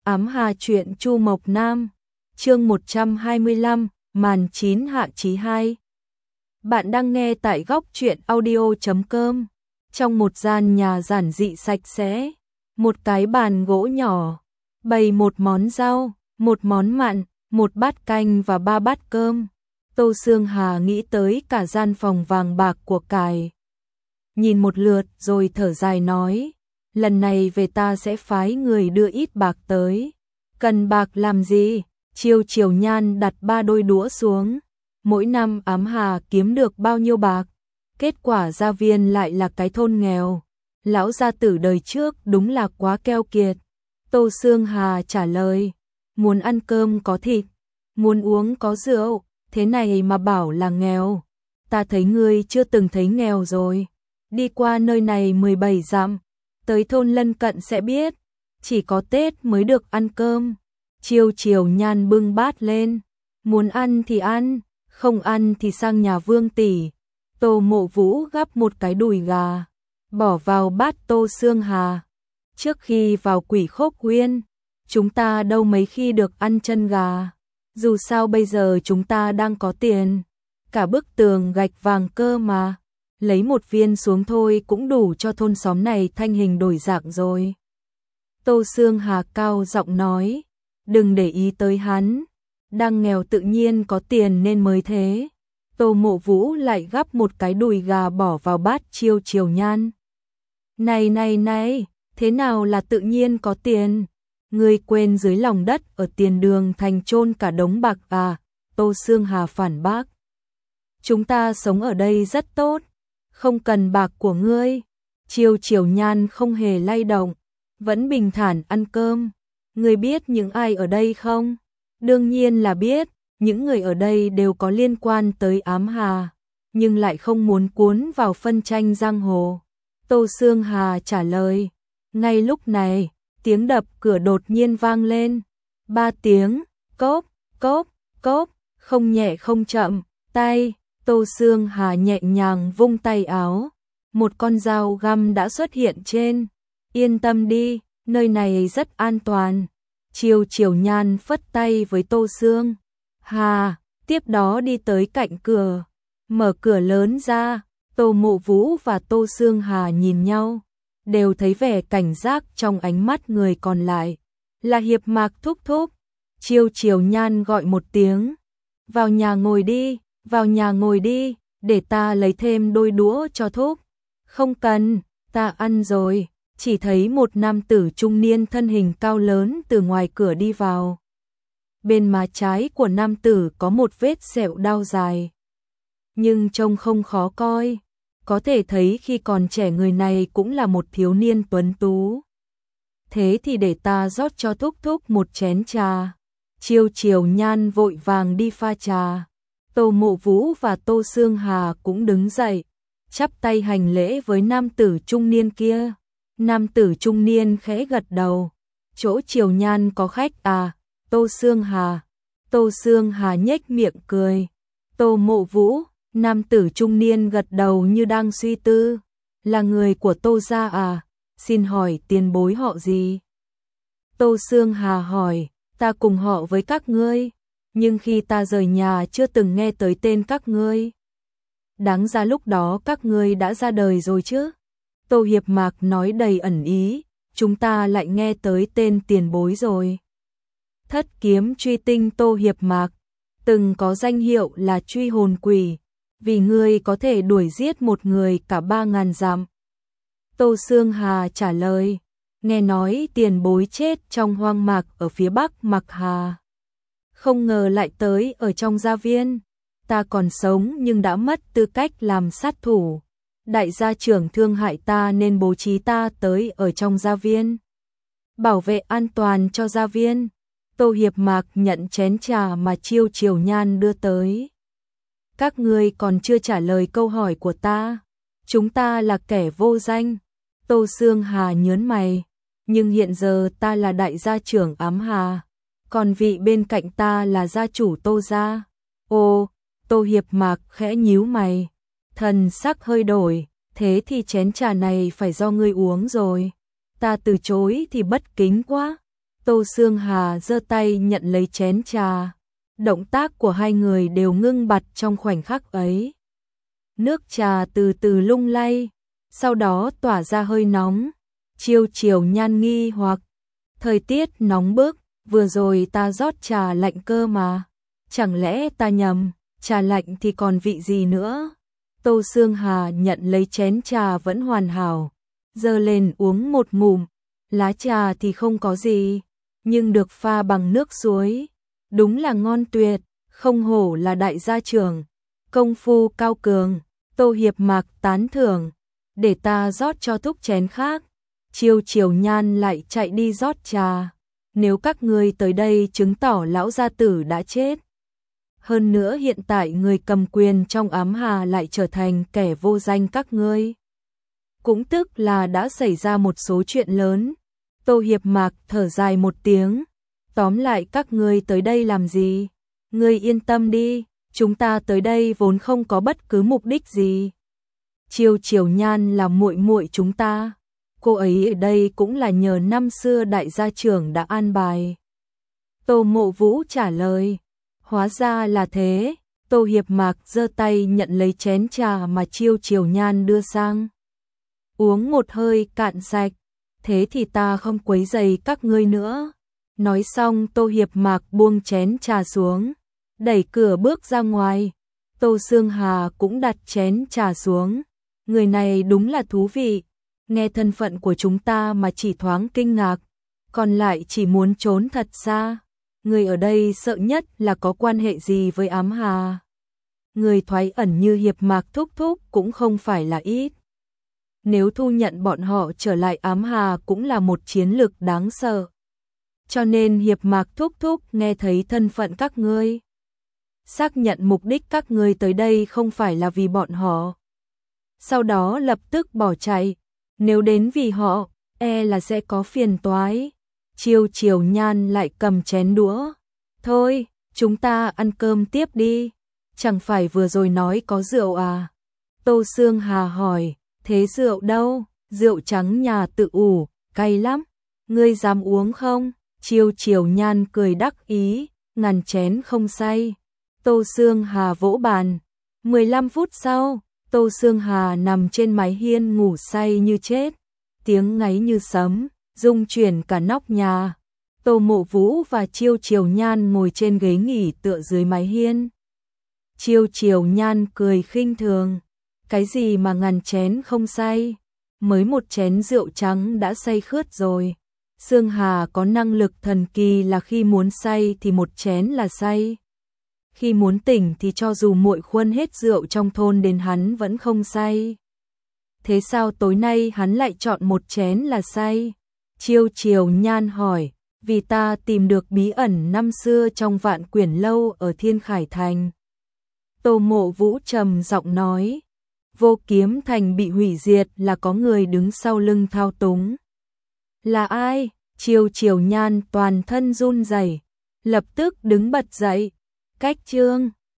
Ám Hà truyện Chu Mộc Nam, chương 125, màn 9 hạ chí 2. Bạn đang nghe tại góc truyện audio.com. Trong một gian nhà giản dị sạch sẽ, một cái bàn gỗ nhỏ, bày một món rau, một món mặn, một bát canh và 3 bát cơm. Tô Sương Hà nghĩ tới cả gian phòng vàng bạc của cải. Nhìn một lượt rồi thở dài nói, lần này về ta sẽ phái người đưa ít bạc tới. Cần bạc làm gì? Chiêu Triều Nhan đặt 3 đôi đũa xuống. Mỗi năm Ám Hà kiếm được bao nhiêu bạc? Kết quả gia viên lại là cái thôn nghèo. Lão gia tử đời trước đúng là quá keo kiệt. Tô Sương Hà trả lời, muốn ăn cơm có thịt, muốn uống có rượu, thế này mà bảo là nghèo. Ta thấy ngươi chưa từng thấy nghèo rồi. Đi qua nơi này 17 dặm, tới thôn lân cận sẽ biết, chỉ có Tết mới được ăn cơm. Chiêu Triều Nhan bưng bát lên, muốn ăn thì ăn, không ăn thì sang nhà Vương tỷ. Tô Mộ Vũ gắp một cái đùi gà, bỏ vào bát Tô Sương Hà. Trước khi vào Quỷ Khốc Huyên, chúng ta đâu mấy khi được ăn chân gà. Dù sao bây giờ chúng ta đang có tiền, cả bức tường gạch vàng cơ mà. Lấy một viên xuống thôi cũng đủ cho thôn xóm này thanh hình đổi dạng rồi. Tô Sương Hà cao giọng nói, đừng để ý tới hắn, đang nghèo tự nhiên có tiền nên mới thế. Tô Mộ Vũ lại gắp một cái đùi gà bỏ vào bát Chiêu Triều Nhan. Này, thế nào là tự nhiên có tiền? Ngươi quên dưới lòng đất ở tiền đường thành chôn cả đống bạc à? Tô Sương Hà phản bác. Chúng ta sống ở đây rất tốt, không cần bạc của ngươi. Chiêu Triều Nhan không hề lay động, vẫn bình thản ăn cơm. Ngươi biết những ai ở đây không? Đương nhiên là biết, những người ở đây đều có liên quan tới Ám Hà, nhưng lại không muốn cuốn vào phân tranh giang hồ. Tô Sương Hà trả lời. Ngay lúc này, tiếng đập cửa đột nhiên vang lên. 3 tiếng, cốp, cốp, cốp, không nhẹ không chậm, tay. Tô Sương Hà nhẹ nhàng vung tay áo, một con dao găm đã xuất hiện trên. Yên tâm đi, nơi này rất an toàn. Chiêu Triều Nhan phất tay với Tô Sương Hà, tiếp đó đi tới cạnh cửa, mở cửa lớn ra. Tô Mộ Vũ và Tô Sương Hà nhìn nhau, đều thấy vẻ cảnh giác trong ánh mắt người còn lại. Là Hiệp Mạc thúc thúc. Chiêu Triều Nhan gọi một tiếng, vào nhà ngồi đi. Vào nhà ngồi đi, để ta lấy thêm đôi đũa cho thúc. Không cần, ta ăn rồi. Chỉ thấy một nam tử trung niên thân hình cao lớn từ ngoài cửa đi vào. Bên má trái của nam tử có một vết sẹo đau dài, nhưng trông không khó coi. Có thể thấy khi còn trẻ người này cũng là một thiếu niên tuấn tú. Thế thì để ta rót cho thúc thúc một chén trà. Chiêu Triều Nhan vội vàng đi pha trà. Tô Mộ Vũ và Tô Sương Hà cũng đứng dậy, chắp tay hành lễ với nam tử trung niên kia. Nam tử trung niên khẽ gật đầu. Chỗ Triều Nhan có khách à? Tô Sương Hà. Tô Sương Hà nhếch miệng cười. Tô Mộ Vũ. Nam tử trung niên gật đầu như đang suy tư. Là người của Tô gia à? Xin hỏi tiền bối họ gì? Tô Sương Hà hỏi. Ta cùng họ với các ngươi, nhưng khi ta rời nhà chưa từng nghe tới tên các ngươi. Đáng ra lúc đó các ngươi đã ra đời rồi chứ? Tô Hiệp Mạc nói đầy ẩn ý, chúng ta lại nghe tới tên tiền bối rồi. Thất kiếm truy tinh Tô Hiệp Mạc, từng có danh hiệu là truy hồn quỷ, vì ngươi có thể đuổi giết một người cả 3.000 dặm. Tô Sương Hà trả lời, nghe nói tiền bối chết trong hoang mạc ở phía bắc Mạc Hà. Không ngờ lại tới ở trong gia viên. Ta còn sống nhưng đã mất tư cách làm sát thủ. Đại gia trưởng thương hại ta nên bố trí ta tới ở trong gia viên, bảo vệ an toàn cho gia viên. Tô Hiệp Mạc nhận chén trà mà Chiêu Triều Nhan đưa tới. Các ngươi còn chưa trả lời câu hỏi của ta. Chúng ta là kẻ vô danh. Tô Sương Hà nhớn mày. Nhưng hiện giờ ta là đại gia trưởng Ám Hà, còn vị bên cạnh ta là gia chủ Tô gia. Ô, Tô Hiệp Mạc khẽ nhíu mày, thần sắc hơi đổi. Thế thì chén trà này phải do ngươi uống rồi. Ta từ chối thì bất kính quá. Tô Sương Hà giơ tay nhận lấy chén trà. Động tác của hai người đều ngưng bặt trong khoảnh khắc ấy. Nước trà từ từ lung lay, sau đó tỏa ra hơi nóng. Chiêu Chiều Nhan nghi hoặc, thời tiết nóng bức, vừa rồi ta rót trà lạnh cơ mà. Chẳng lẽ ta nhầm, trà lạnh thì còn vị gì nữa? Tô Sương Hà nhận lấy chén trà vẫn hoàn hảo, giơ lên uống một ngụm. Lá trà thì không có gì, nhưng được pha bằng nước suối, đúng là ngon tuyệt, không hổ là đại gia trưởng, công phu cao cường. Tô Hiệp Mạc tán thưởng, để ta rót cho thúc chén khác. Chiêu Chiều Nhan lại chạy đi rót trà. Nếu các ngươi tới đây chứng tỏ lão gia tử đã chết. Hơn nữa hiện tại người cầm quyền trong Ám Hà lại trở thành kẻ vô danh các ngươi. Cũng tức là đã xảy ra một số chuyện lớn. Tô Hiệp Mạc thở dài một tiếng. Tóm lại các ngươi tới đây làm gì? Ngươi yên tâm đi, chúng ta tới đây vốn không có bất cứ mục đích gì. Chiêu Chiều Nhan là muội muội chúng ta. Cô ấy ở đây cũng là nhờ năm xưa đại gia trưởng đã an bài. Tô Mộ Vũ trả lời. Hóa ra là thế. Tô Hiệp Mạc giơ tay nhận lấy chén trà mà Chiêu Chiều Nhan đưa sang. Uống một hơi cạn sạch. Thế thì ta không quấy rầy các ngươi nữa. Nói xong Tô Hiệp Mạc buông chén trà xuống, đẩy cửa bước ra ngoài. Tô Sương Hà cũng đặt chén trà xuống. Người này đúng là thú vị. Nghe thân phận của chúng ta mà chỉ thoáng kinh ngạc, còn lại chỉ muốn trốn thật xa. Người ở đây sợ nhất là có quan hệ gì với Ám Hà. Người thoái ẩn như Hiệp Mạc thúc thúc cũng không phải là ít. Nếu thu nhận bọn họ trở lại Ám Hà cũng là một chiến lược đáng sợ. Cho nên Hiệp Mạc thúc thúc nghe thấy thân phận các ngươi, xác nhận mục đích các ngươi tới đây không phải là vì bọn họ. Sau đó lập tức bỏ chạy. Nếu đến vì họ, e là sẽ có phiền toái. Chiêu Chiều Nhan lại cầm chén đũa. Thôi, chúng ta ăn cơm tiếp đi. Chẳng phải vừa rồi nói có rượu à? Tô Sương Hà hỏi, thế rượu đâu? Rượu trắng nhà tự ủ, cay lắm. Ngươi dám uống không? Chiêu Chiều Nhan cười đắc ý, ngàn chén không say. Tô Sương Hà vỗ bàn. 15 phút sau, Tô Sương Hà nằm trên mái hiên ngủ say như chết. Tiếng ngáy như sấm, rung chuyển cả nóc nhà. Tô Mộ Vũ và Chiêu Chiều Nhan ngồi trên ghế nghỉ tựa dưới mái hiên. Chiêu Chiều Nhan cười khinh thường. Cái gì mà ngàn chén không say? Mới một chén rượu trắng đã say khướt rồi. Sương Hà có năng lực thần kỳ là khi muốn say thì một chén là say. Khi muốn tỉnh thì cho dù muội khuân hết rượu trong thôn đến hắn vẫn không say. Thế sao tối nay hắn lại chọn một chén là say? Chiêu Chiều Nhan hỏi, vì ta tìm được bí ẩn năm xưa trong Vạn Quyển Lâu ở Thiên Khải Thành. Tô Mộ Vũ trầm giọng nói, Vô Kiếm Thành bị hủy diệt là có người đứng sau lưng thao túng. Là ai? Chiêu Chiều Nhan toàn thân run rẩy, lập tức đứng bật dậy. Cách chương